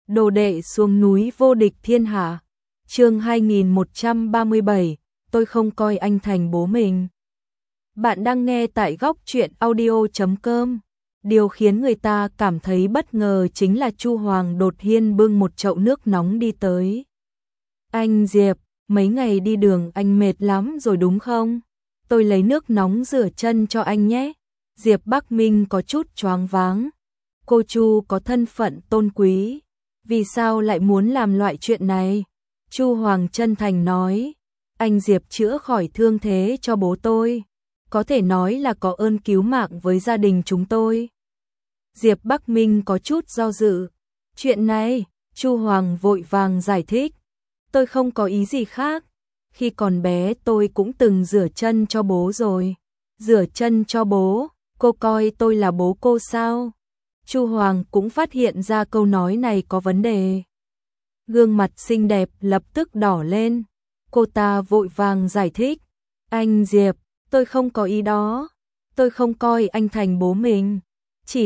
Đồ đệ xuống núi vô địch thiên hạ. Chương 2137, tôi không coi anh thành bố mình. Bạn đang nghe tại góc truyện audio.com. Điều khiến người ta cảm thấy bất ngờ chính là Chu Hoàng đột nhiên bưng một chậu nước nóng đi tới. Anh Diệp, mấy ngày đi đường anh mệt lắm rồi đúng không? Tôi lấy nước nóng rửa chân cho anh nhé. Diệp Bắc Minh có chút choáng váng. Cô Chu có thân phận tôn quý, vì sao lại muốn làm loại chuyện này? Chu Hoàng chân thành nói, anh Diệp chữa khỏi thương thế cho bố tôi, có thể nói là có ơn cứu mạng với gia đình chúng tôi. Diệp Bắc Minh có chút do dự. Chuyện này, Chu Hoàng vội vàng giải thích, tôi không có ý gì khác. Khi còn bé tôi cũng từng rửa chân cho bố rồi. Rửa chân cho bố, cô coi tôi là bố cô sao? Chu Hoàng cũng phát hiện ra câu nói này có vấn đề. Gương mặt xinh đẹp lập tức đỏ lên. Cô ta vội vàng giải thích. Anh Diệp, tôi không có ý đó. Tôi không coi anh thành bố mình. Chỉ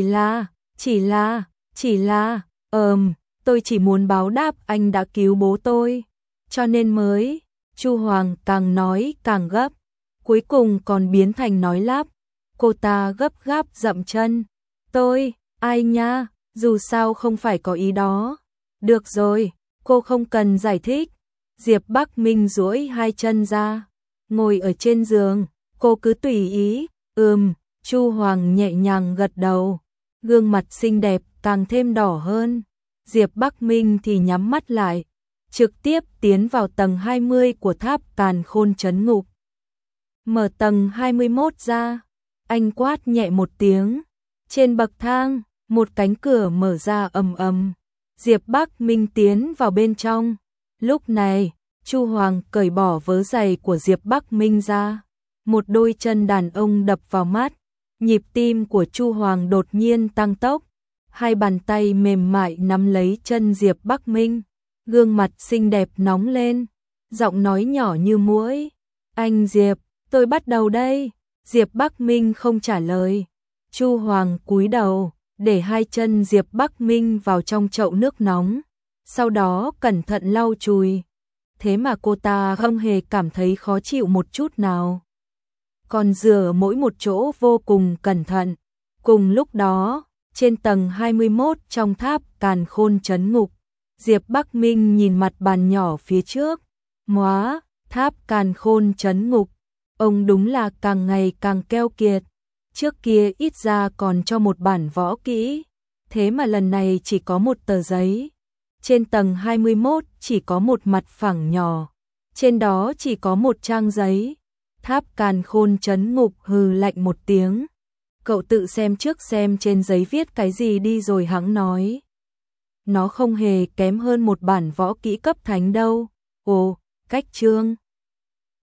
là, tôi chỉ muốn báo đáp anh đã cứu bố tôi. Cho nên mới, Chu Hoàng càng nói càng gấp. Cuối cùng còn biến thành nói lắp. Cô ta gấp gáp dậm chân. Ai nha, dù sao không phải có ý đó. Được rồi, cô không cần giải thích. Diệp Bắc Minh duỗi hai chân ra, ngồi ở trên giường, cô cứ tùy ý. Chu Hoàng nhẹ nhàng gật đầu, gương mặt xinh đẹp càng thêm đỏ hơn. Diệp Bắc Minh thì nhắm mắt lại, trực tiếp tiến vào tầng 20 của tháp Càn Khôn trấn ngục. Mở tầng 21 ra, anh quát nhẹ một tiếng, trên bậc thang, một cánh cửa mở ra ầm ầm. Diệp Bắc Minh tiến vào bên trong. Lúc này, Chu Hoàng cởi bỏ vớ giày của Diệp Bắc Minh ra. Một đôi chân đàn ông đập vào mắt. Nhịp tim của Chu Hoàng đột nhiên tăng tốc. Hai bàn tay mềm mại nắm lấy chân Diệp Bắc Minh. Gương mặt xinh đẹp nóng lên. Giọng nói nhỏ như muỗi. Anh Diệp, tôi bắt đầu đây. Diệp Bắc Minh không trả lời. Chu Hoàng cúi đầu, để hai chân Diệp Bắc Minh vào trong chậu nước nóng, sau đó cẩn thận lau chùi. Thế mà cô ta không hề cảm thấy khó chịu một chút nào. Còn rửa mỗi một chỗ vô cùng cẩn thận. Cùng lúc đó, trên tầng 21 trong tháp Càn Khôn trấn ngục, Diệp Bắc Minh nhìn mặt bàn nhỏ phía trước. Móa, tháp Càn Khôn trấn ngục, ông đúng là càng ngày càng keo kiệt. Trước kia ít ra còn cho một bản võ kỹ, thế mà lần này chỉ có một tờ giấy. Trên tầng 21 chỉ có một mặt phẳng nhỏ, trên đó chỉ có một trang giấy. Tháp Càn Khôn trấn ngục hừ lạnh một tiếng. Cậu tự xem trước xem trên giấy viết cái gì đi rồi hẵng nói. Nó không hề kém hơn một bản võ kỹ cấp thánh đâu. Ồ, cách chương.